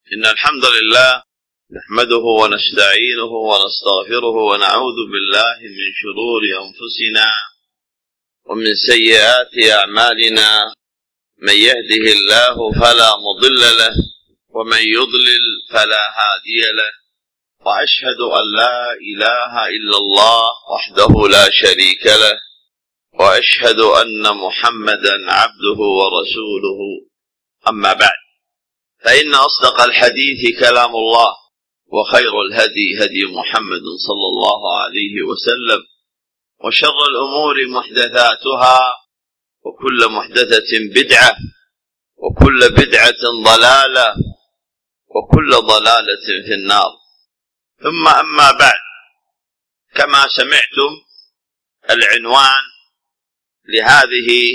إن الحمد لله نحمده ونستعينه ونستغفره ونعوذ بالله من شرور أنفسنا ومن سيئات أعمالنا. من يهده الله فلا مضل له ومن يضلل فلا هادي له، وأشهد أن لا إله إلا الله وحده لا شريك له، وأشهد أن محمدا عبده ورسوله. أما بعد، فإن أصدق الحديث كلام الله، وخير الهدي هدي محمد صلى الله عليه وسلم، وشر الأمور محدثاتها، وكل محدثة بدعة، وكل بدعة ضلالة، وكل ضلالة في النار. ثم أما بعد، كما سمعتم العنوان لهذه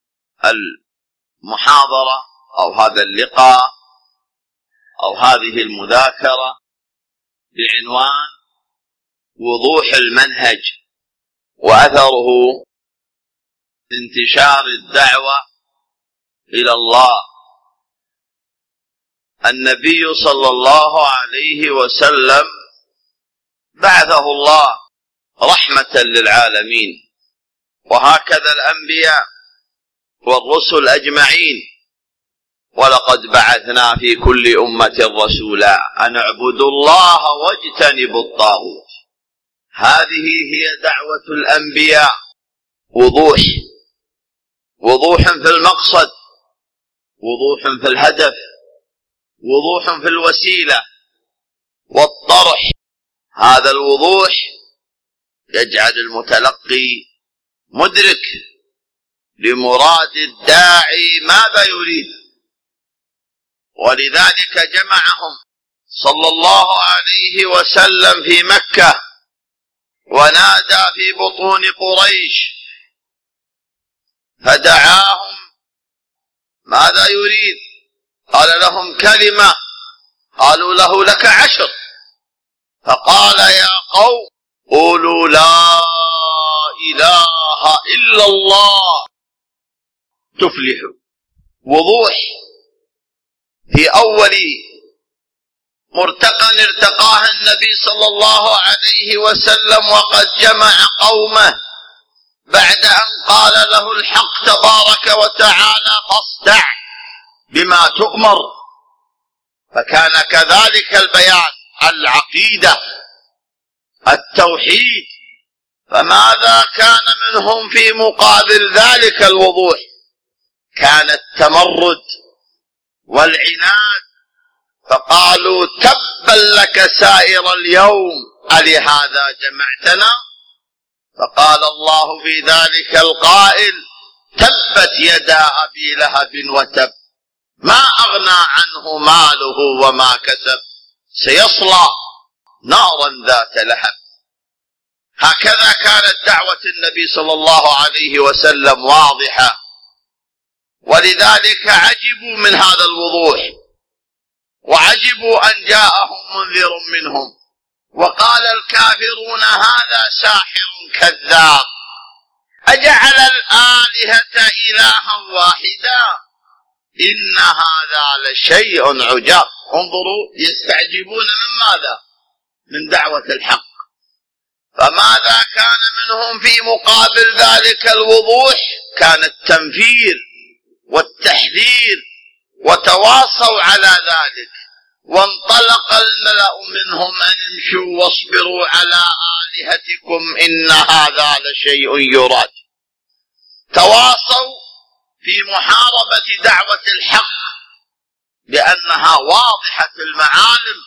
المحاضرة أو هذا اللقاء أو هذه المذاكرة بعنوان وضوح المنهج وأثره انتشار الدعوة إلى الله. النبي صلى الله عليه وسلم بعثه الله رحمة للعالمين، وهكذا الأنبياء والرسل أجمعين. ولقد بعثنا في كل أمة رسولا أن اعبدوا الله واجتنبوا الطاغوت. هذه هي دعوة الأنبياء، وضوح في المقصد، وضوح في الهدف، وضوح في الوسيلة والطرح. هذا الوضوح يجعل المتلقي مدرك لمراد الداعي ماذا يريد. ولذلك جمعهم صلى الله عليه وسلم في مكة، ونادى في بطون قريش فدعاهم ماذا يريد. قال لهم كلمة، قالوا له لك 10. فقال يا قوم قولوا لا إله إلا الله تفلحوا. وضوح في أول مرتقى ارتقاه النبي صلى الله عليه وسلم، وقد جمع قومه بعد أن قال له الحق تبارك وتعالى فاصدع بما تؤمر. فكان كذلك البيان، العقيدة، التوحيد. فماذا كان منهم في مقابل ذلك الوضوح؟ كان التمرد والعناد. فقالوا تبا لك سائر اليوم ألهذا جمعتنا؟ فقال الله في ذلك القائل تبت يدا أبي لهب وتب ما أغنى عنه ماله وما كسب سيصلى نارا ذات لهب. هكذا كانت دعوة النبي صلى الله عليه وسلم واضحة، ولذلك عجبوا من هذا الوضوح، وعجبوا أن جاءهم منذر منهم. وقال الكافرون هذا ساحر كذاب أجعل الآلهة إلها واحدا إن هذا لشيء عجاب. انظروا، يستعجبون من ماذا؟ من دعوة الحق. فماذا كان منهم في مقابل ذلك الوضوح؟ كان التنفير والتحذير، وتواصوا على ذلك. وانطلق الملأ منهم أن امشوا واصبروا على آلهتكم إن هذا لشيء يراد. تواصوا في محاربة دعوة الحق لأنها واضحة المعالم،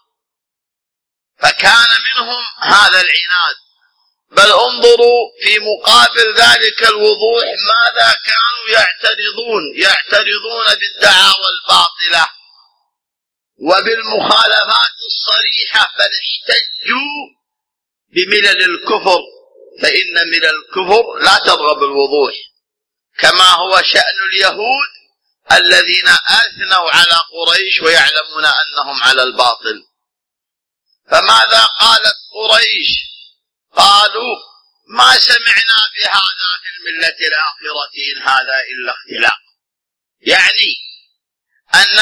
فكان منهم هذا العناد. بل انظروا في مقابل ذلك الوضوح ماذا كانوا يعترضون بالدعاوى الباطلة وبالمخالفات الصريحة. بل احتجوا بملل الكفر، فإن ملل الكفر لا ترغب الوضوح، كما هو شأن اليهود الذين أثنوا على قريش ويعلمون أنهم على الباطل. فماذا قالت قريش؟ قالوا ما سمعنا بهذا في الملة الآخرة إن هذا إلا اختلاق. يعني أن آخر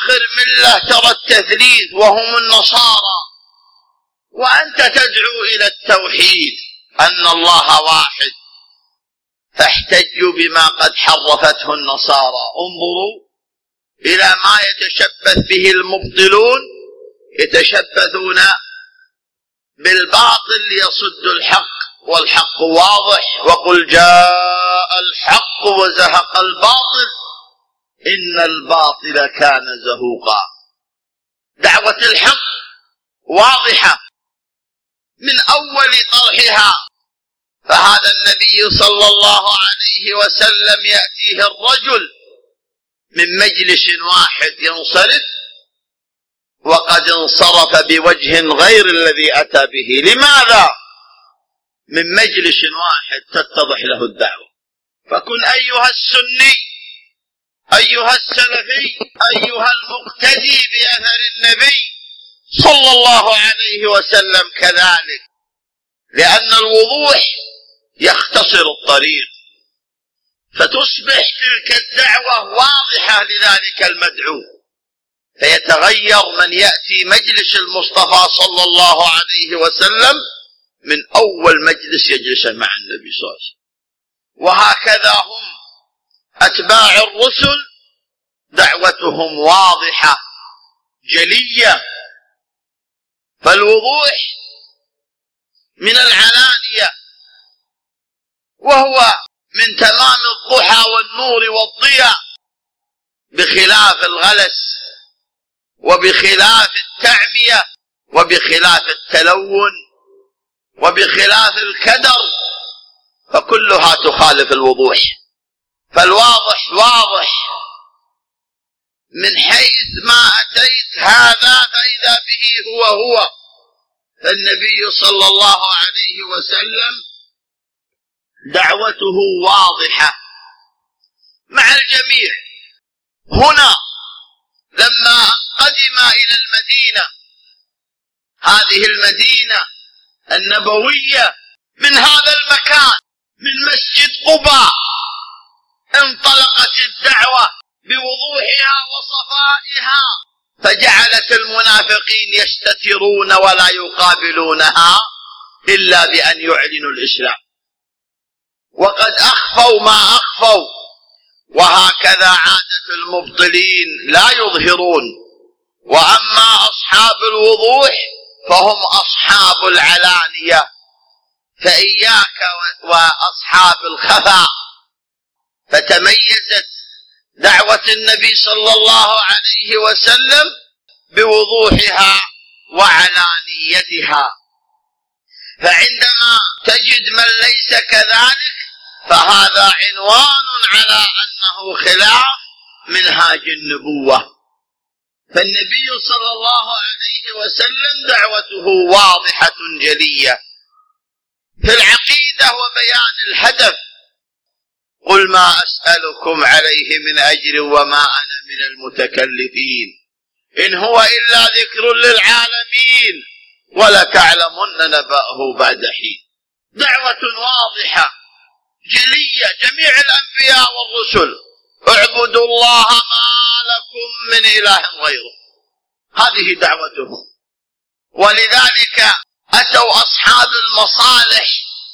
آخر ملة ترى التثليث وهم النصارى، وأنت تدعو إلى التوحيد أن الله واحد، فاحتجوا بما قد حرفته النصارى. انظروا إلى ما يتشبث به المبطلون، يتشبثون بالباطل ليصدوا الحق، والحق واضح. وقل جاء الحق وزهق الباطل إن الباطل كان زهوقا. دعوة الحق واضحة من أول طرحها. فهذا النبي صلى الله عليه وسلم يأتيه الرجل من مجلس واحد ينصرف وقد انصرف بوجه غير الذي أتى به. لماذا؟ من مجلس واحد تتضح له الدعوة. فكن أيها السني، أيها السلفي، أيها المقتدي بأثر النبي صلى الله عليه وسلم كذلك، لأن الوضوح يختصر الطريق، فتصبح تلك الدعوة واضحة لذلك المدعو، فيتغير من يأتي مجلس المصطفى صلى الله عليه وسلم من أول مجلس يجلس مع النبي صلى الله عليه وسلم. وهكذا هم أتباع الرسل، دعوتهم واضحة جلية. فالوضوح من العلانية، وهو من تمام الضحى والنور والضياء، بخلاف الغلس وبخلاف التعمية وبخلاف التلون وبخلاف الكدر، فكلها تخالف الوضوح. فالواضح واضح من حيث ما أتيت هذا فإذا به هو. فالنبي صلى الله عليه وسلم دعوته واضحة مع الجميع. هنا لما قدم إلى المدينة، هذه المدينة النبوية، من هذا المكان من مسجد قباء انطلقت الدعوة بوضوحها وصفائها، فجعلت المنافقين يستترون ولا يقابلونها إلا بأن يعلنوا الإسلام، وقد أخفوا ما أخفوا. وهكذا عادة المبطلين لا يظهرون. وأما أصحاب الوضوح فهم أصحاب العلانية، فإياك وأصحاب الخفاء. فتميزت دعوة النبي صلى الله عليه وسلم بوضوحها وعلانيتها. فعندما تجد من ليس كذلك فهذا عنوان على أنه خلاف منهاج النبوة. فالنبي صلى الله عليه وسلم دعوته واضحة جلية في العقيدة وبيان الهدف. قل ما أسألكم عليه من أجر وما أنا من المتكلفين إن هو إلا ذكر للعالمين ولتعلمن نبأه بعد حين. دعوة واضحة جلية، جميع الأنبياء والرسل اعبدوا الله ما لكم من إله غيره، هذه دعوتهم. ولذلك أتوا أصحاب المصالح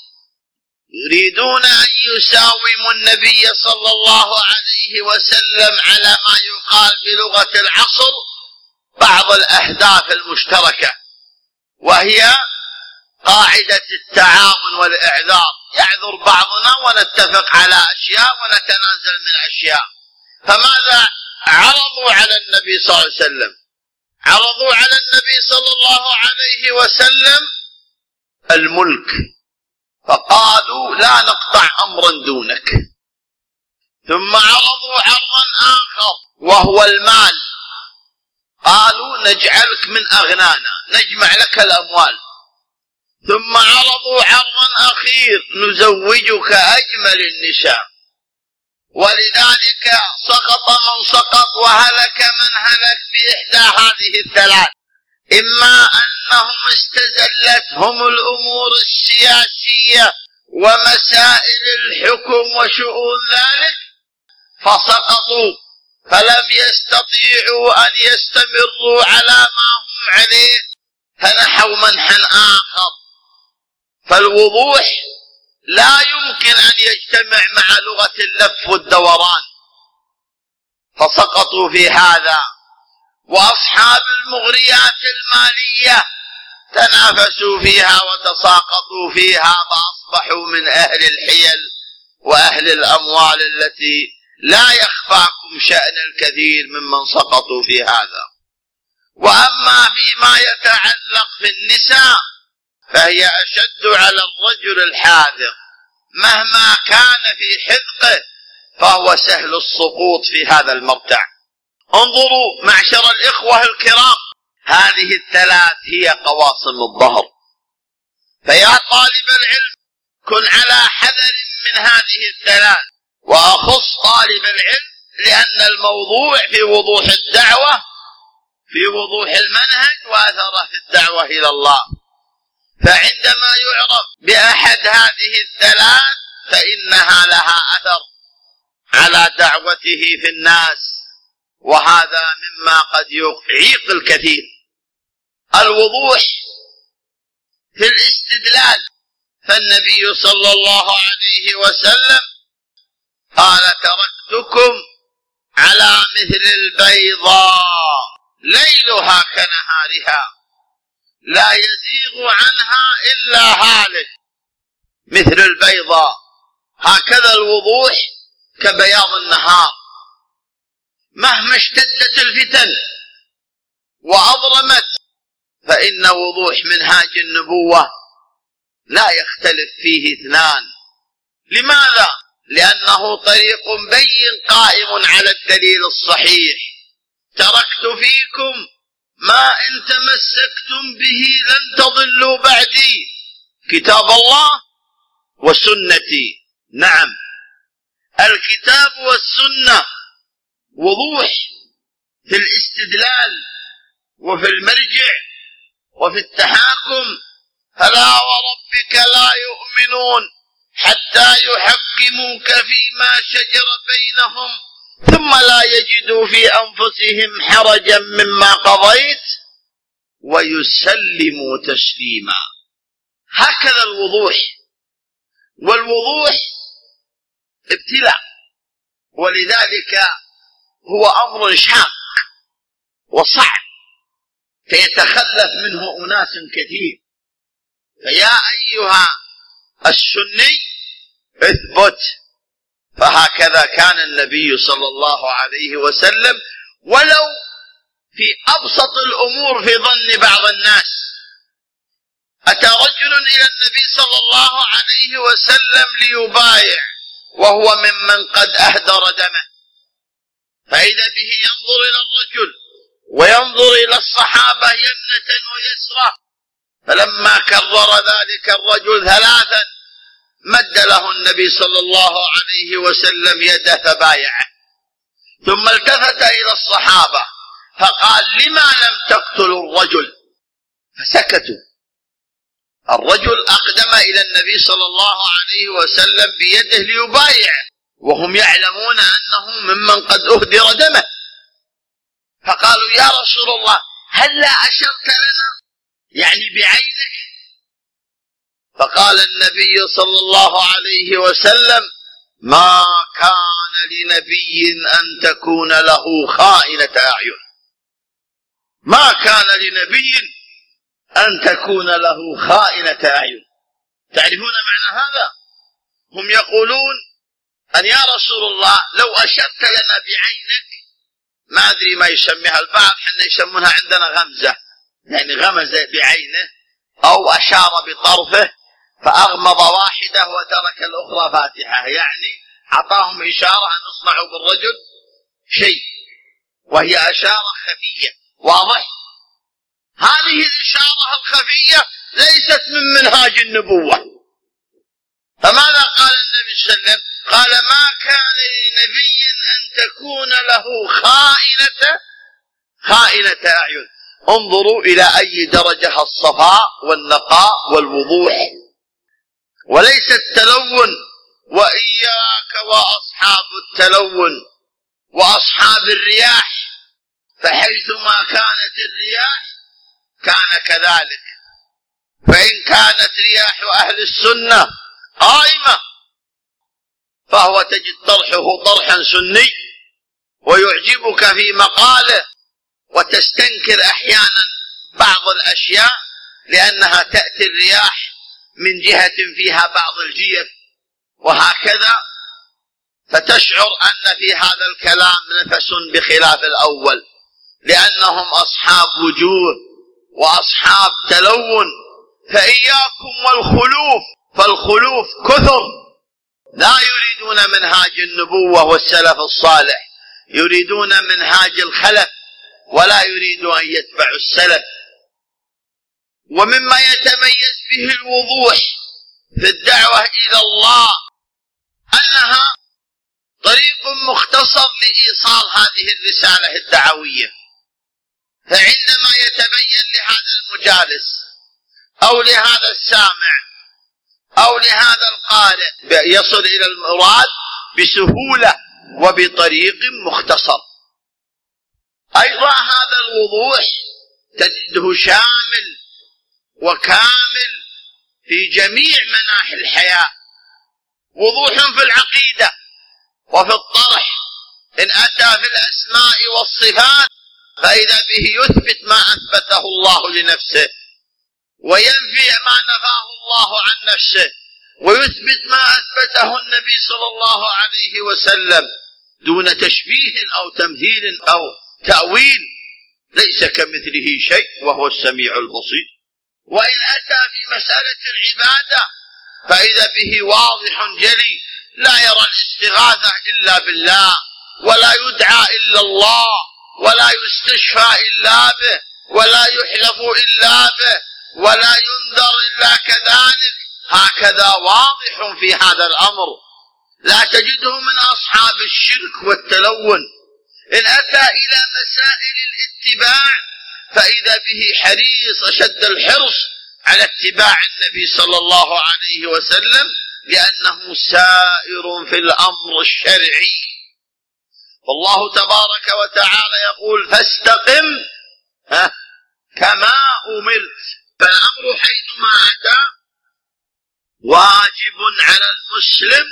يريدون أن يساوموا النبي صلى الله عليه وسلم على ما يقال بلغة العصر بعض الأهداف المشتركة، وهي قاعدة التعاون والإعذار. يعذر بعضنا ونتفق على أشياء ونتنازل من أشياء. فماذا عرضوا على النبي صلى الله عليه وسلم؟ عرضوا على النبي صلى الله عليه وسلم الملك، فقالوا لا نقطع أمرا دونك. ثم عرضوا عرضا آخر وهو المال، قالوا نجعلك من أغنانا، نجمع لك الأموال. ثم عرضوا عرضا أخير نزوجك أجمل النساء. ولذلك سقط من سقط وهلك من هلك بإحدى هذه الثلاث: إما أنهم استزلتهم الأمور السياسية ومسائل الحكم وشؤون ذلك فسقطوا فلم يستطيعوا أن يستمروا على ما هم عليه فنحوا منحا آخر. فالوضوح لا يمكن أن يجتمع مع لغة اللف والدوران، فسقطوا في هذا. وأصحاب المغريات المالية تنافسوا فيها وتساقطوا فيها، فأصبحوا من أهل الحيل وأهل الأموال التي لا يخفاكم شأن الكثير ممن سقطوا في هذا. وأما فيما يتعلق في النساء فهي أشد على الرجل الحاذق، مهما كان في حذقه فهو سهل السقوط في هذا المرتع. انظروا معشر الإخوة الكرام، هذه الثلاث هي قواصم الظهر، فيا طالب العلم كن على حذر من هذه الثلاث. وأخص طالب العلم لأن الموضوع في وضوح الدعوة، في وضوح المنهج وأثره في الدعوة إلى الله. فعندما يعرف بأحد هذه الثلاث فإنها لها أثر على دعوته في الناس، وهذا مما قد يعيق الكثير. الوضوح في الاستدلال، فالنبي صلى الله عليه وسلم قال: تركتكم على مثل البيضاء ليلها كنهارها لا يزيغ عنها إلا هالك. مثل البيضاء، هكذا الوضوح كبياض النهار. مهما اشتدت الفتن وأظلمت فإن وضوح منهاج النبوة لا يختلف فيه اثنان. لماذا؟ لأنه طريق بين قائم على الدليل الصحيح. تركت فيكم ما إن تمسكتم به لن تضلوا بعدي، كتاب الله وسنتي. نعم، الكتاب والسنة وضوح في الاستدلال وفي المرجع وفي التحاكم. فلا وربك لا يؤمنون حتى يحكموك فيما شجر بينهم ثم لا يجدوا في أنفسهم حرجا مما قضيت ويسلموا تسليما. هكذا الوضوح. والوضوح ابتلاء، ولذلك هو أمر شاق وصعب فيتخلف منه أناس كثير. فيا أيها السني اثبت، فهكذا كان النبي صلى الله عليه وسلم، ولو في أبسط الأمور في ظن بعض الناس. أتى رجل إلى النبي صلى الله عليه وسلم ليبايع وهو ممن قد أهدر دمه، فإذا به ينظر إلى الرجل وينظر إلى الصحابة يمنة ويسرى، فلما كرر ذلك الرجل ثلاثا مد له النبي صلى الله عليه وسلم يده فبايعه، ثم التفت إلى الصحابة فقال: لما لم تقتلوا الرجل؟ فسكتوا. الرجل أقدم إلى النبي صلى الله عليه وسلم بيده ليبايع وهم يعلمون أنه ممن قد أهدر دمه، فقالوا: يا رسول الله هل لا أشرت لنا يعني بعينك؟ فقال النبي صلى الله عليه وسلم: ما كان لنبي أن تكون له خائنة أعين. ما كان لنبي أن تكون له خائنة أعين. تعرفون معنى هذا؟ هم يقولون أن يا رسول الله لو أشرت لنا بعينك، ما أدري ما يسميها البعض، حنا يسمونها عندنا غمزة، يعني غمز بعينه أو أشار بطرفه فأغمض واحدة وترك الأخرى فاتحة، يعني أعطاهم إشارة أن اصنعوا بالرجل شيء، وهي أشارة خفية. واضح؟ هذه الإشارة الخفية ليست من منهاج النبوة. فماذا قال النبي صلى الله عليه وسلم؟ قال: ما كان لنبي أن تكون له خائنة أعين. انظروا إلى أي درجة الصفاء والنقاء والوضوح، وليس التلون. وإياك وأصحاب التلون، وأصحاب الرياح، فحيثما كانت الرياح كان كذلك. فإن كانت رياح أهل السنة قائمة فهو تجد طرحه طرحا سني ويعجبك في مقاله، وتستنكر أحيانا بعض الأشياء لأنها تأتي الرياح من جهة فيها بعض الجيف وهكذا، فتشعر أن في هذا الكلام نفس بخلاف الأول، لأنهم أصحاب وجوه وأصحاب تلون. فإياكم والخلوف، فالخلوف كثر، لا يريدون منهاج النبوة والسلف الصالح، يريدون منهاج الخلف ولا يريدون أن يتبعوا السلف. ومما يتميز به الوضوح في الدعوة إلى الله أنها طريق مختصر لإيصال هذه الرسالة الدعوية. فعندما يتبين لهذا المجالس أو لهذا السامع أو لهذا القارئ يصل إلى المراد بسهولة وبطريق مختصر. أيضا هذا الوضوح تجده شامل وكامل في جميع مناحي الحياة. وضوح في العقيدة وفي الطرح، إن أتى في الأسماء والصفات فإذا به يثبت ما أثبته الله لنفسه، وينفي ما نفاه الله عن نفسه، ويثبت ما أثبته النبي صلى الله عليه وسلم دون تشبيه أو تمثيل أو تأويل. ليس كمثله شيء وهو السميع البصير. وإن أتى في مسألة العبادة فإذا به واضح جلي، لا يرى الاستغاثة إلا بالله، ولا يدعى إلا الله، ولا يستشفى إلا به، ولا يحلف إلا به، ولا ينذر إلا كذلك. هكذا واضح في هذا الأمر، لا تجده من أصحاب الشرك والتلون. إن أتى إلى مسائل الاتباع فإذا به حريص أشد الحرص على اتباع النبي صلى الله عليه وسلم، لأنه سائر في الأمر الشرعي. والله تبارك وتعالى يقول فاستقم كما أمرت. فالأمر حيثما أتى واجب على المسلم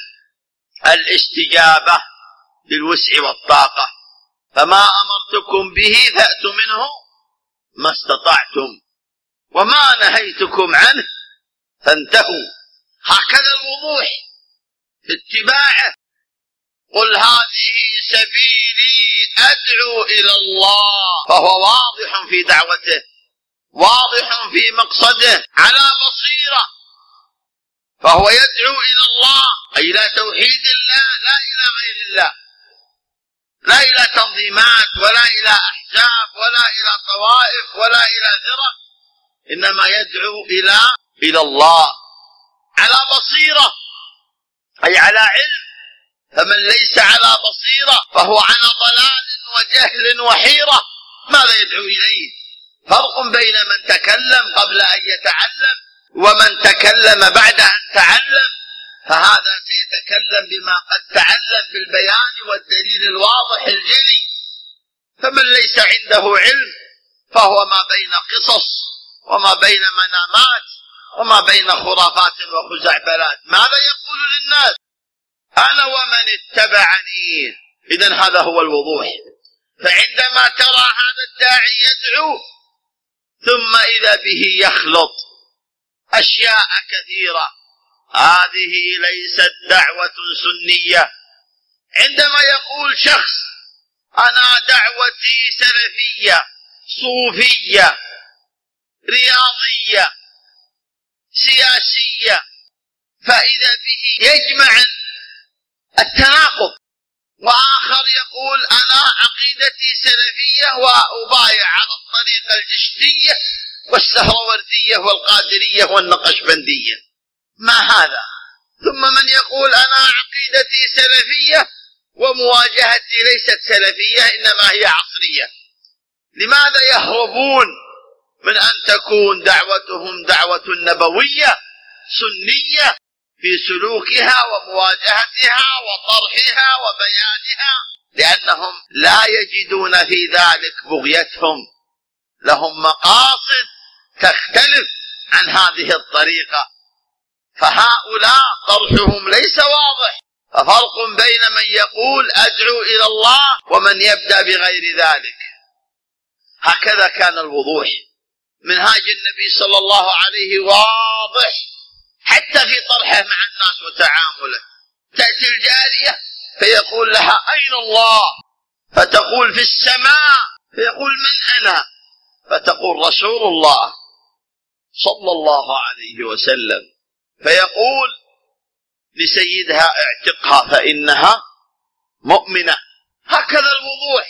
الاستجابة بالوسع والطاقة. فما أمرتكم به فأتوا منه ما استطعتم، وما نهيتكم عنه فانتهوا. هكذا الوضوح في اتباعه. قل هذه سبيلي أدعو إلى الله، فهو واضح في دعوته، واضح في مقصده، على بصيرة. فهو يدعو إلى الله أي إلى توحيد الله، لا إلى غير الله، لا إلى تنظيمات ولا إلى أحزاب ولا إلى طوائف ولا إلى فرق، إنما يدعو إلى الله على بصيرة أي على علم. فمن ليس على بصيرة فهو على ضلال وجهل وحيرة، ماذا يدعو إليه؟ فرق بين من تكلم قبل أن يتعلم ومن تكلم بعد أن تعلم. فهذا سيتكلم بما قد تعلم بالبيان والدليل الواضح الجلي. فمن ليس عنده علم فهو ما بين قصص وما بين منامات وما بين خرافات وخزعبلات. ماذا يقول للناس؟ أنا ومن اتبعني. إذن هذا هو الوضوح. فعندما ترى هذا الداعي يدعو ثم إذا به يخلط أشياء كثيرة، هذه ليست دعوة سنية. عندما يقول شخص أنا دعوتي سلفية صوفية رياضية سياسية، فإذا به يجمع التناقض. وآخر يقول أنا عقيدتي سلفية وأبايع على الطريقة الجشتية والسهروردية والقادرية والنقشبندية. ما هذا؟ ثم من يقول أنا عقيدتي سلفية ومواجهتي ليست سلفية إنما هي عصرية. لماذا يهربون من أن تكون دعوتهم دعوة نبوية سنية في سلوكها ومواجهتها وطرحها وبيانها لأنهم لا يجدون في ذلك بغيتهم، لهم مقاصد تختلف عن هذه الطريقة، فهؤلاء طرحهم ليس واضح. ففرق بين من يقول أدعو إلى الله ومن يبدأ بغير ذلك. هكذا كان الوضوح. منهاج النبي صلى الله عليه واضح حتى في طرحه مع الناس وتعامله. تأتي الجارية فيقول لها أين الله؟ فتقول في السماء. فيقول من أنا؟ فتقول رسول الله صلى الله عليه وسلم. فيقول لسيدها اعتقها فإنها مؤمنة. هكذا الوضوح،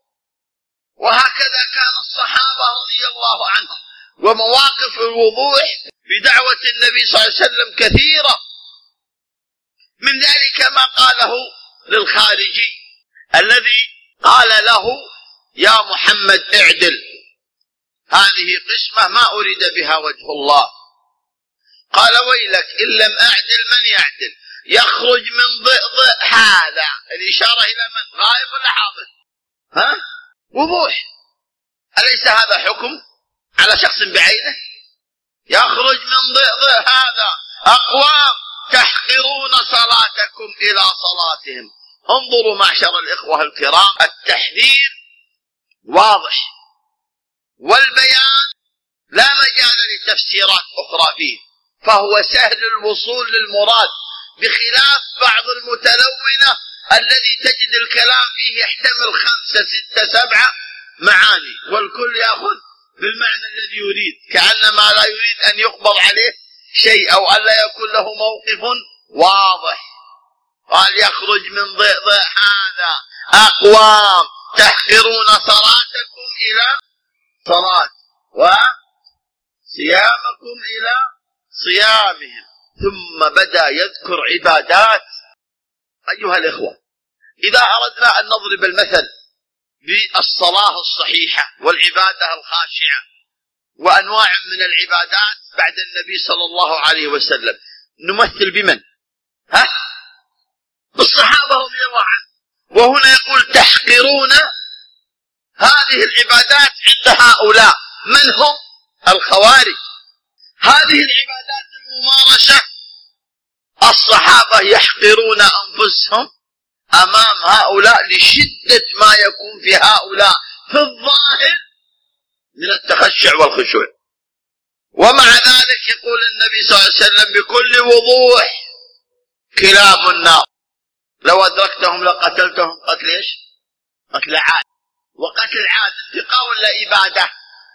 وهكذا كان الصحابة رضي الله عنهم. ومواقف الوضوح بدعوة النبي صلى الله عليه وسلم كثيرة، من ذلك ما قاله للخارجي الذي قال له يا محمد اعدل، هذه قسمة ما أريد بها وجه الله. قال ويلك إن لم أعدل من يعدل؟ يخرج من ضئضئ هذا، الإشارة إلى من؟ غائب ولا حاضر؟ وضوح. أليس هذا حكم على شخص بعينه؟ يخرج من ضئضئ هذا أقوام تحقرون صلاتكم إلى صلاتهم. انظروا معشر الإخوة الكرام، التحذير واضح، والبيان لا مجال لتفسيرات أخرى فيه، فهو سهل الوصول للمراد، بخلاف بعض المتلونة الذي تجد الكلام فيه يحتمل 5 6 7 معاني، والكل يأخذ بالمعنى الذي يريد، كأنما لا يريد أن يقبض عليه شيء أو أن لا يكون له موقف واضح. قال يخرج من ضئضئ هذا أقوام تحقرون صلاتكم إلى صلاة وصيامكم إلى صيامهم. ثم بدأ يذكر عبادات. أيها الإخوة، إذا أردنا أن نضرب المثل بالصلاة الصحيحة والعبادة الخاشعة وأنواع من العبادات بعد النبي صلى الله عليه وسلم، نمثل بمن؟ بالصحابة رضي الله عنهم. وهنا يقول تحقرون هذه العبادات عند هؤلاء. من هم؟ الخوارج. هذه العبادات الممارسة الصحابة يحقرون أنفسهم أمام هؤلاء لشدة ما يكون في هؤلاء في الظاهر من التخشع والخشوع. ومع ذلك يقول النبي صلى الله عليه وسلم بكل وضوح كلاب النار لو أدركتهم لقتلتهم قتل إيش؟ قتل عاد. وقتل عاد انتقاء ولا إبادة؟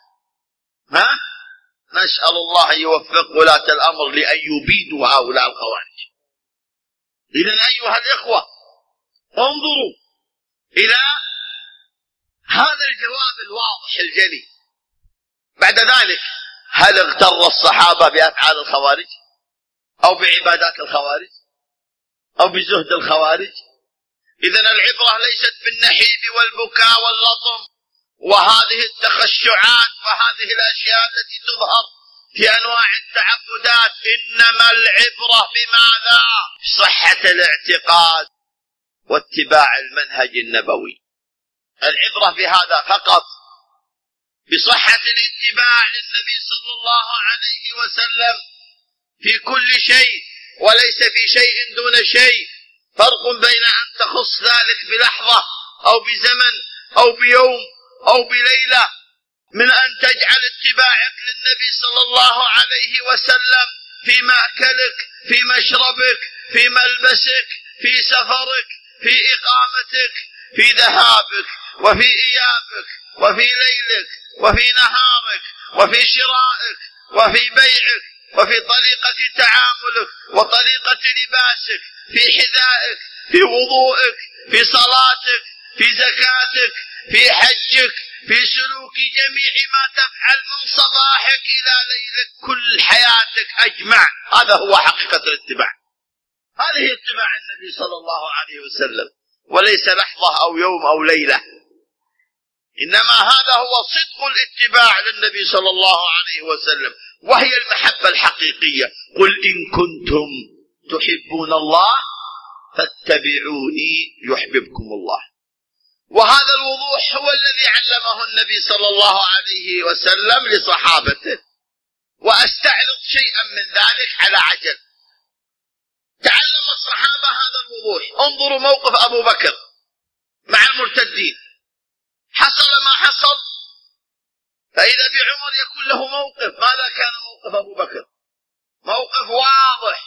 نسأل الله أن يوفق ولاة الأمر لأن يبيدوا هؤلاء الخوارج. إذن أيها الإخوة، انظروا إلى هذا الجواب الواضح الجلي. بعد ذلك هل اغتر الصحابة بأفعال الخوارج أو بعبادات الخوارج أو بزهد الخوارج؟ إذن العبرة ليست بالنحيب والبكاء واللطم وهذه التخشعات وهذه الأشياء التي تظهر في أنواع التعبدات، إنما العبرة بماذا؟ صحة الاعتقاد واتباع المنهج النبوي. العبرة بهذا فقط، بصحة الاتباع للنبي صلى الله عليه وسلم في كل شيء، وليس في شيء دون شيء. فرق بين أن تخص ذلك بلحظة أو بزمن أو بيوم أو بليلة، من أن تجعل اتباعك للنبي صلى الله عليه وسلم في مأكلك، في مشربك، في ملبسك، في سفرك، في إقامتك، في ذهابك وفي إيابك وفي ليلك وفي نهارك وفي شرائك وفي بيعك وفي طريقة تعاملك وطريقة لباسك، في حذائك، في وضوءك، في صلاتك، في زكاتك، في حجك، في سلوك جميع ما تفعل من صباحك إلى ليلك، كل حياتك أجمع. هذا هو حقيقة الاتباع. هذه اتباع النبي صلى الله عليه وسلم، وليس لحظة أو يوم أو ليلة، إنما هذا هو صدق الاتباع للنبي صلى الله عليه وسلم، وهي المحبة الحقيقية. قل إن كنتم تحبون الله فاتبعوني يحببكم الله. وهذا الوضوح هو الذي علمه النبي صلى الله عليه وسلم لصحابته، وأستعرض شيئا من ذلك على عجل. تعلم الصحابة هذا الوضوح. انظروا موقف أبو بكر مع المرتدين، حصل ما حصل، فإذا بعمر يكون له موقف. ماذا كان موقف أبو بكر؟ موقف واضح،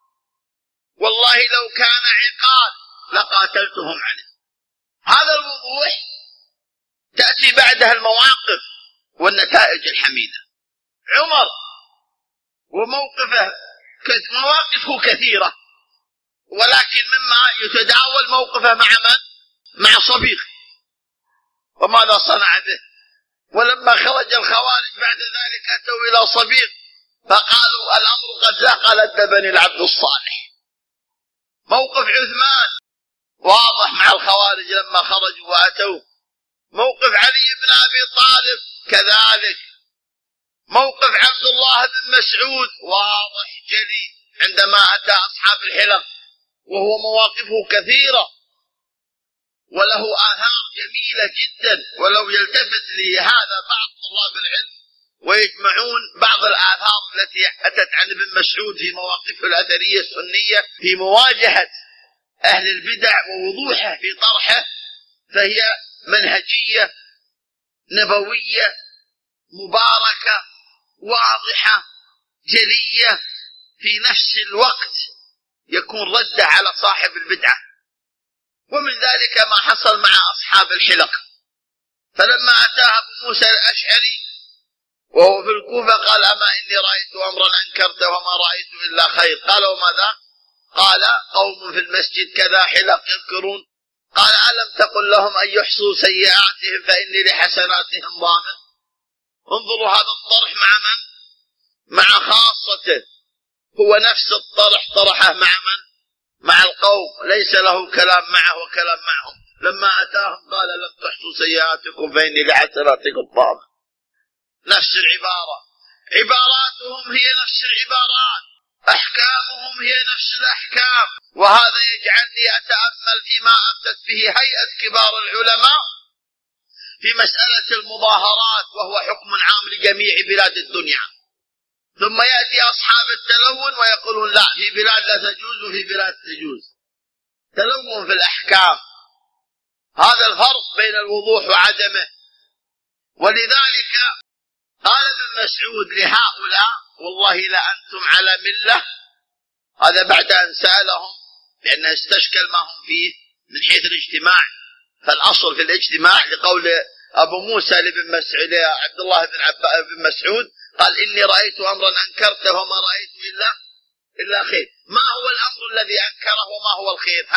والله لو كان عقال لقاتلتهم عليه. هذا الوضوح تأتي بعدها المواقف والنتائج الحميدة. عمر وموقفه مواقفه كثيرة، ولكن مما يتداول موقفه مع من؟ مع صبيغ. وماذا صنع به؟ ولما خرج الخوارج بعد ذلك أتوا إلى صبيغ فقالوا الأمر قد لاق لدى بني العبد الصالح. موقف عثمان واضح مع الخوارج لما خرجوا وأتوا. موقف علي بن أبي طالب كذلك. موقف عبد الله بن مسعود واضح جلي عندما أتى أصحاب الحلق، وهو مواقفه كثيرة وله آثار جميلة جدا. ولو يلتفت لهذا بعض طلاب العلم ويجمعون بعض الآثار التي أتت عن ابن مسعود في مواقفه الأثرية السنية في مواجهة أهل البدع ووضوحه في طرحه، فهي منهجية نبوية مباركة واضحة جلية، في نفس الوقت يكون رده على صاحب البدعة. ومن ذلك ما حصل مع أصحاب الحلق، فلما أتاه أبو موسى الأشعري وهو في الكوفة قال أما إني رأيت أمرا أنكرته وما رأيت إلا خير. قال وماذا؟ قال قوم في المسجد كذا حلق يذكرون. قال ألم تقل لهم أن يحصوا سيئاتهم فإني لحسناتهم ضامن. انظروا هذا الطرح مع من؟ مع خاصته. هو نفس الطرح طرحه مع من؟ مع القوم، ليس له كلام معه وكلام معهم. لما أتاهم قال لم تحصوا سيئاتكم فإني لحسناتكم ضامن. نفس العبارة، عباراتهم هي نفس العبارات، أحكامهم هي نفس الأحكام. وهذا يجعلني أتأمل فيما أفتت به هيئة كبار العلماء في مسألة المظاهرات، وهو حكم عام لجميع بلاد الدنيا. ثم يأتي أصحاب التلون ويقولون لا، في بلاد لا تجوز وفي بلاد تجوز. تلون في الأحكام. هذا الفرق بين الوضوح وعدمه. ولذلك قال ابن مسعود لهؤلاء والله لأنتم على ملة. هذا بعد أن سألهم، لأنه استشكل ما هم فيه من حيث الاجتماع. فالأصل في الاجتماع لقول أبو موسى لعبد الله بن مسعود قال إني رأيت أمرا أنكرته وما رأيت إلا خير. ما هو الأمر الذي أنكره وما هو الخير؟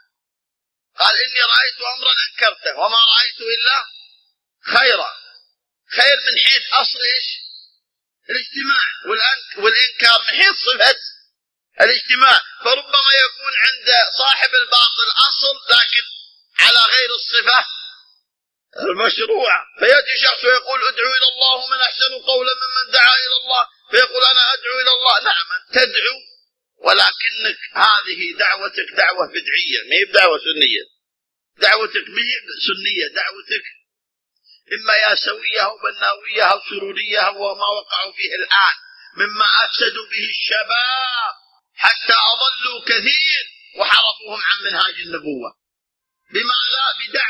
قال إني رأيت أمرا أنكرته وما رأيت إلا خيرا. خير من حيث أصل إيش؟ الاجتماع، والإنكار من حيث صفة الاجتماع. فربما يكون عند صاحب الباطل أصل لكن على غير الصفة المشروعة، فيأتي شخص ويقول ادعو إلى الله ومن أحسن قولا ممن دعا إلى الله، فيقول أنا أدعو إلى الله. نعم تدعو، ولكنك هذه دعوتك دعوة بدعية، ما هي دعوة سنية. دعوتك ما هي سنية، دعوتك إما ياسوية أو بناوية أو سرورية، هو ما وقعوا فيه الآن مما أفسدوا به الشباب حتى أضلوا كثير وحرفوهم عن منهاج النبوة. بماذا؟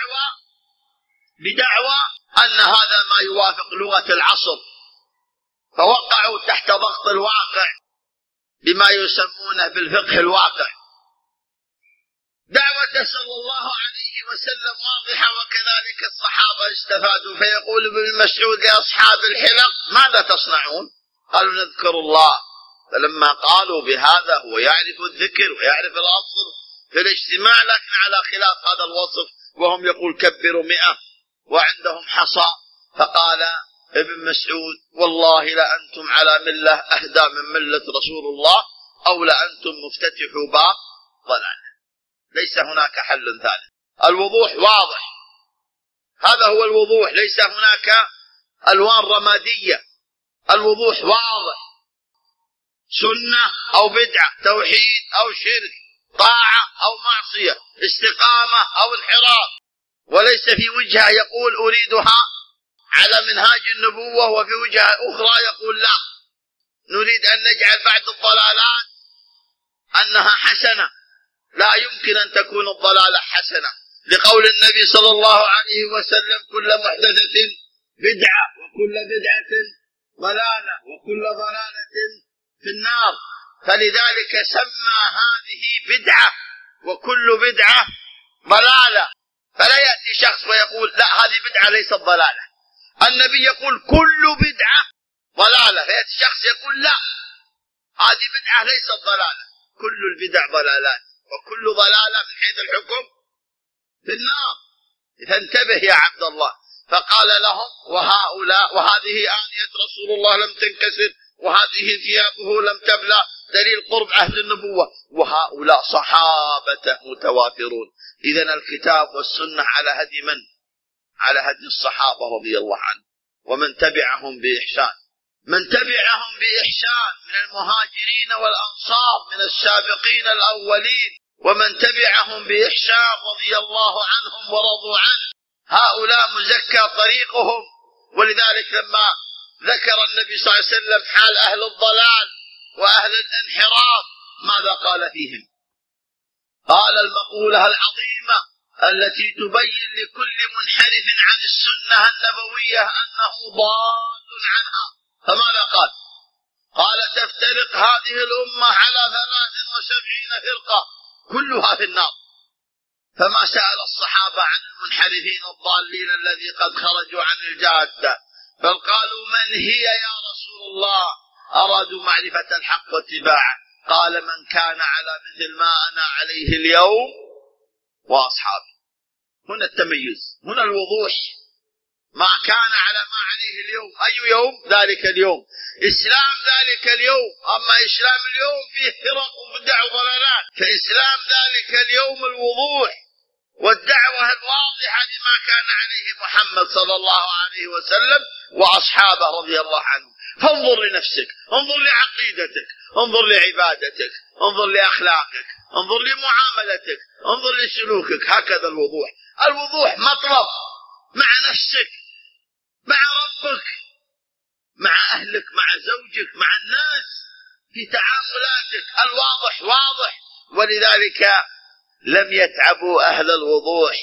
بدعوى أن هذا ما يوافق لغة العصر، فوقعوا تحت ضغط الواقع بما يسمونه بالفقه الواقع. دعوة صلى الله عليه وسلم واضحة، وكذلك الصحابة استفادوا. فيقول ابن مسعود لأصحاب الحلق ماذا تصنعون؟ قالوا نذكر الله. فلما قالوا بهذا هو يعرف الذكر ويعرف الأصل في الاجتماع، لكن على خلاف هذا الوصف، وهم يقول كبروا 100 وعندهم حصى. فقال ابن مسعود والله لأنتم على ملة أهدى من ملة رسول الله، أو لأنتم مفتتحوا باب ضلال. ليس هناك حل ثالث. الوضوح واضح، هذا هو الوضوح، ليس هناك ألوان رمادية. الوضوح واضح، سنة أو بدعة، توحيد أو شرك، طاعة أو معصية، استقامة أو انحراف. وليس في وجهة يقول أريدها على منهاج النبوة، وفي وجهة أخرى يقول لا، نريد أن نجعل بعض الضلالات أنها حسنة. لا يمكن أن تكون الضلالة حسنة، لقول النبي صلى الله عليه وسلم: كل محدثة بدعة، وكل بدعة ضلالة، وكل ضلالة في النار. فلذلك سمى هذه بدعة، وكل بدعة ضلالة. فلا يأتي شخص ويقول لا هذه بدعة ليست ضلالة. النبي يقول كل بدعة ضلالة، فيأتي شخص يقول لا هذه بدعة ليست ضلالة. كل البدع ضلالات، وكل ضلالة من حيث الحكم في النار. فانتبه يا عبد الله. فقال لهم: وهؤلاء، وهذه آنية رسول الله لم تنكسر، وهذه ثيابه لم تبلى، دليل قرب عهد النبوة، وهؤلاء صحابته متوافرون. إذن الكتاب والسنة على هدي من؟ على هدي الصحابة رضي الله عنهم، ومن تبعهم بإحسان. من تبعهم بإحسان من المهاجرين والأنصار، من السابقين الأولين، ومن تبعهم بإحسان رضي الله عنهم ورضوا عنه، هؤلاء مزكى طريقهم. ولذلك لما ذكر النبي صلى الله عليه وسلم حال أهل الضلال وأهل الانحراف ماذا قال فيهم؟ قال المقولة العظيمة التي تبين لكل منحرف عن السنة النبوية أنه ضال عنها. فماذا قال؟ قال: تفترق هذه الأمة على 73 فرقة كلها في النار. فما سأل الصحابة عن المنحرفين الضالين الذي قد خرجوا عن الجادة، بل قالوا: من هي يا رسول الله؟ أرادوا معرفة الحق واتباعه. قال: من كان على مثل ما أنا عليه اليوم وأصحابي. هنا التميز، هنا الوضوح. ما كان على ما عليه اليوم. أي يوم؟ ذلك اليوم. إسلام ذلك اليوم. أما إسلام اليوم فيه فرق وبدع وضلالات، فإسلام ذلك اليوم الوضوح والدعوة الواضحة لما كان عليه محمد صلى الله عليه وسلم وأصحابه رضي الله عنهم. فانظر لنفسك، انظر لعقيدتك، انظر لعبادتك، انظر لأخلاقك، انظر لمعاملتك، انظر لسلوكك. هكذا الوضوح. الوضوح مطلب مع نفسك، مع ربك، مع أهلك، مع زوجك، مع الناس، في تعاملاتك. الواضح واضح. ولذلك لم يتعبوا أهل الوضوح،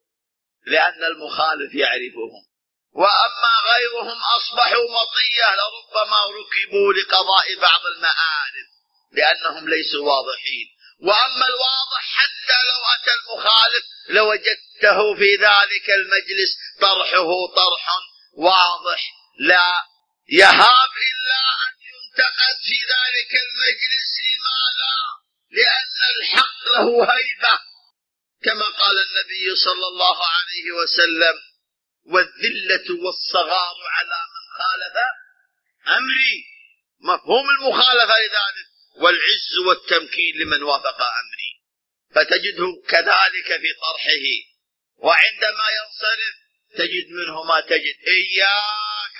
لأن المخالف يعرفهم. وأما غيرهم أصبحوا مطية، لربما ركبوا لقضاء بعض المآرب لأنهم ليسوا واضحين. وأما الواضح حتى لو أتى المخالف لوجدته في ذلك المجلس طرحه طرح واضح لا يهاب إلا أن ينتقد في ذلك المجلس. لما لا؟ لأن الحق له هيبة، كما قال النبي صلى الله عليه وسلم: والذلة والصغار على من خالف أمري. مفهوم المخالفة لذلك، والعز والتمكين لمن وافق أمري. فتجده كذلك في طرحه، وعندما ينصرف تجد منه ما تجد. إياك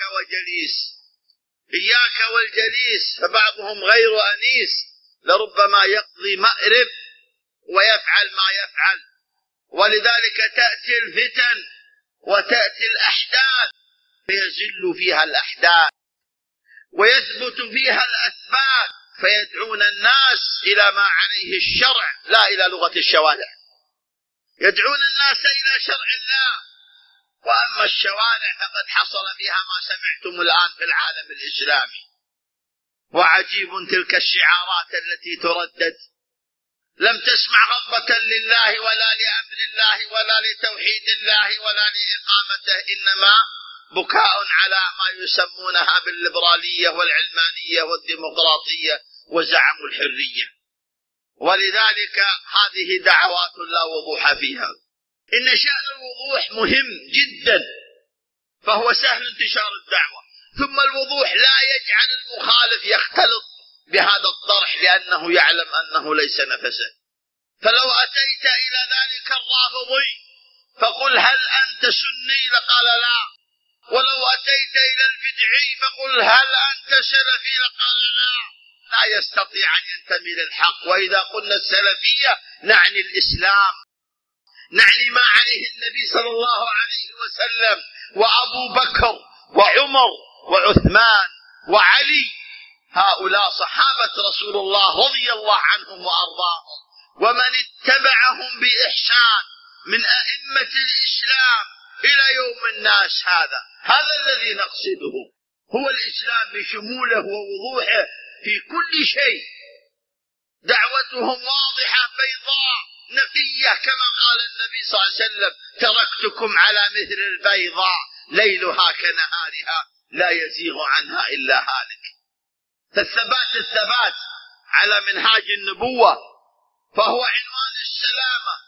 والجليس، فبعضهم غير أنيس، لربما يقضي مأرب ويفعل ما يفعل. ولذلك تأتي الفتن وتأتي الأحداث فيزل فيها الأحداث ويثبت فيها الأثبات، فيدعون الناس إلى ما عليه الشرع لا إلى لغة الشوارع. يدعون الناس إلى شرع الله. وأما الشوارع فقد حصل فيها ما سمعتم الآن في العالم الإسلامي. وعجيب تلك الشعارات التي تردد، لم تسمع غضبة لله ولا لأمر الله ولا لتوحيد الله ولا لإقامته، إنما بكاء على ما يسمونها بالليبرالية والعلمانية والديمقراطية وزعم الحرية. ولذلك هذه دعوات لا وضوح فيها. إن شأن الوضوح مهم جدا، فهو سهل انتشار الدعوة. ثم الوضوح لا يجعل المخالف يختلط بهذا الطرح، لأنه يعلم أنه ليس نفسه. فلو أتيت إلى ذلك الرافضي فقل: هل أنت سني؟ لقال لا. ولو أتيت إلى البدعي فقل: هل أنت سلفي؟ لقال لا. لا يستطيع أن ينتمي للحق. وإذا قلنا السلفية نعني الإسلام، نعني ما عليه النبي صلى الله عليه وسلم وأبو بكر وعمر وعثمان وعلي، هؤلاء صحابة رسول الله رضي الله عنهم وأرضاهم، ومن اتبعهم بإحسان من أئمة الإسلام إلى يوم الناس. هذا الذي نقصده، هو الإسلام بشموله ووضوحه في كل شيء. دعوتهم واضحة بيضاء نقية، كما قال النبي صلى الله عليه وسلم: تركتكم على مثل البيضاء ليلها كنهارها لا يزيغ عنها إلا هالك. فالثبات على منهاج النبوة فهو عنوان السلامة،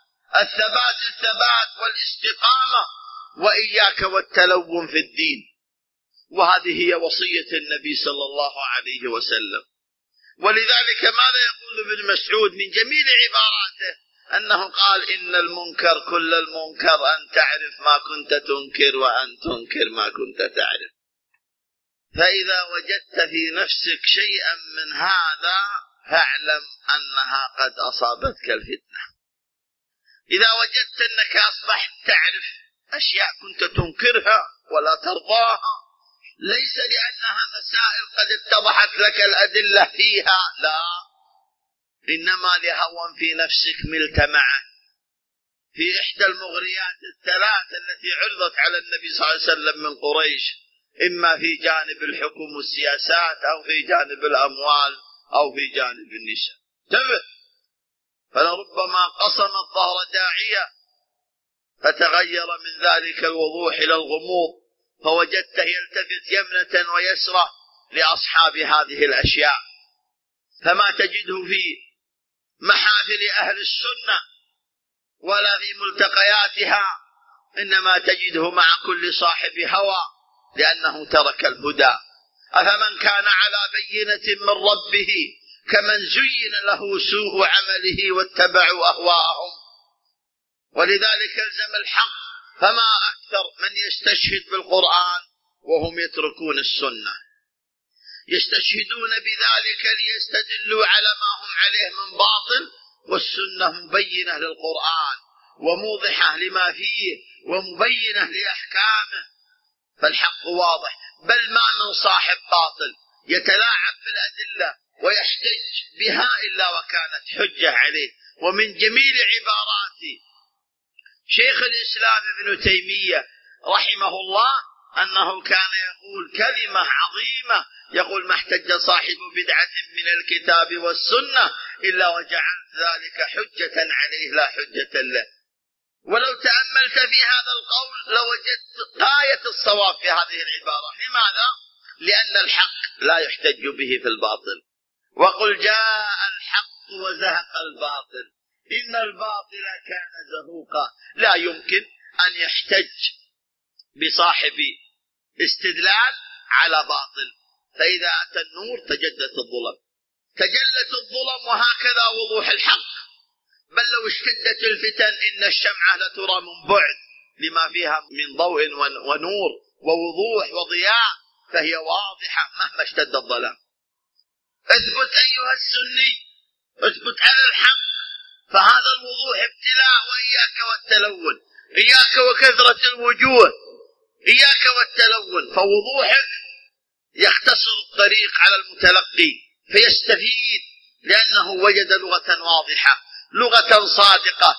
الثبات والاستقامة، وإياك والتلون في الدين. وهذه هي وصية النبي صلى الله عليه وسلم. ولذلك ماذا يقول ابن مسعود من جميل عباراته؟ أنه قال: إن المنكر كل المنكر أن تعرف ما كنت تنكر وأن تنكر ما كنت تعرف. فإذا وجدت في نفسك شيئا من هذا فاعلم أنها قد أصابتك الفتنة. إذا وجدت أنك أصبحت تعرف أشياء كنت تنكرها ولا ترضاها، ليس لأنها مسائل قد اتضحت لك الأدلة فيها، لا، إنما لهوى في نفسك ملت معه. في إحدى المغريات الثلاث التي عرضت على النبي صلى الله عليه وسلم من قريش، إما في جانب الحكم والسياسات أو في جانب الأموال أو في جانب النساء، انتبه، فلربما قسم الظهر داعية فتغير من ذلك الوضوح إلى الغموض، فوجدته يلتفت يمنة ويسرة لأصحاب هذه الأشياء. فما تجده في محافل أهل السنة ولا في ملتقياتها، إنما تجده مع كل صاحب هوى، لأنه ترك الهدى. أفمن كان على بينة من ربه كمن زين له سوء عمله واتبعوا أهواءهم. ولذلك الزم الحق، فما أكثر من يستشهد بالقرآن وهم يتركون السنة، يستشهدون بذلك ليستدلوا على ما هم عليه من باطل، والسنة مبينة للقرآن وموضحة لما فيه ومبينة لأحكامه، فالحق واضح. بل ما من صاحب باطل يتلاعب بالأدلة ويحتج بها إلا وكانت حجة عليه. ومن جميل عبارات شيخ الإسلام ابن تيمية رحمه الله أنه كان يقول كلمة عظيمة، يقول: ما احتج صاحب بدعة من الكتاب والسنة إلا وجعلت ذلك حجة عليه لا حجة له. ولو تأملت في هذا القول لوجدت غاية الصواب في هذه العبارة. لماذا؟ لأن الحق لا يحتج به في الباطل. وقل جاء الحق وزهق الباطل إن الباطل كان زهوقا. لا يمكن أن يحتج بصاحب استدلال على باطل. فإذا أتى النور تجلت الظلم، وهكذا وضوح الحق. بل لو اشتدت الفتن إن الشمعة لترى من بعد لما فيها من ضوء ونور ووضوح وضياء، فهي واضحة مهما اشتد الظلام. اثبت أيها السني، اثبت على الحق، فهذا الوضوح ابتلاء. وإياك والتلون، إياك وكثرة الوجوه، إياك والتلون، فوضوحك يختصر الطريق على المتلقي فيستفيد، لأنه وجد لغة واضحة، لغة صادقة.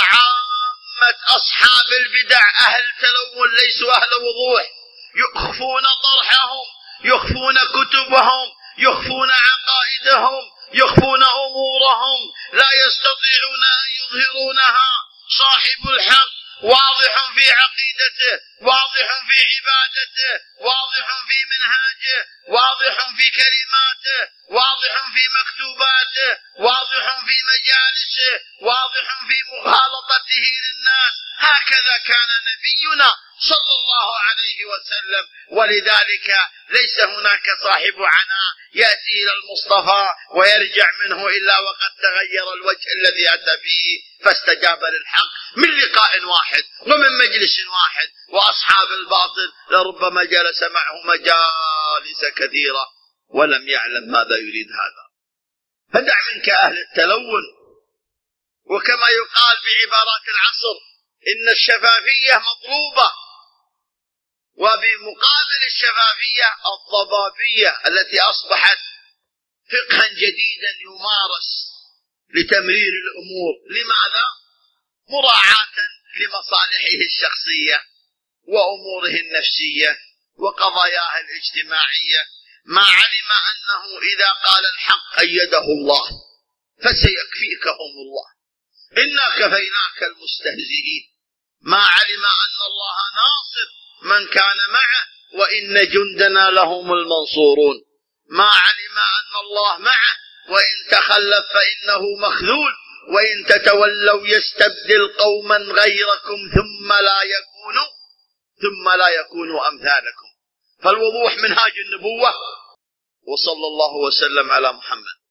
وعامة أصحاب البدع أهل تلون ليسوا أهل وضوح، يخفون طرحهم، يخفون كتبهم، يخفون عقائدهم، يخفون أمورهم، لا يستطيعون أن يظهرونها. صاحب الحق واضح في عقيدته، واضح في عبادته، واضح في منهاجه، واضح في كلماته، واضح في مكتوباته، واضح في مجالسه، واضح في مخالطته للناس. هكذا كان نبينا صلى الله عليه وسلم. ولذلك ليس هناك صاحب عناء يأتي إلى المصطفى ويرجع منه إلا وقد تغير الوجه الذي أتى فيه، فاستجاب للحق من لقاء واحد ومن مجلس واحد. وأصحاب الباطل لربما جلس معه مجالس كثيرة ولم يعلم ماذا يريد هذا. فدع منك أهل التلون وكما يقال بعبارات العصر إن الشفافية مطلوبة، وبمقابل الشفافية الضبابية التي أصبحت فقها جديدا يمارس لتمرير الأمور. لماذا؟ مراعاة لمصالحه الشخصية وأموره النفسية وقضاياه الاجتماعية، ما علم أنه إذا قال الحق أيده الله فسيكفيكهم الله، إنا كفيناك المستهزئين. ما علم أن الله ناصر من كان معه وإن جندنا لهم المنصورون. ما علم أن الله معه وإن تخلف فإنه مخذول، وإن تتولوا يستبدل قوما غيركم ثم لا يكونوا أمثالكم. فالوضوح منهاج النبوة. وصلى الله وسلم على محمد.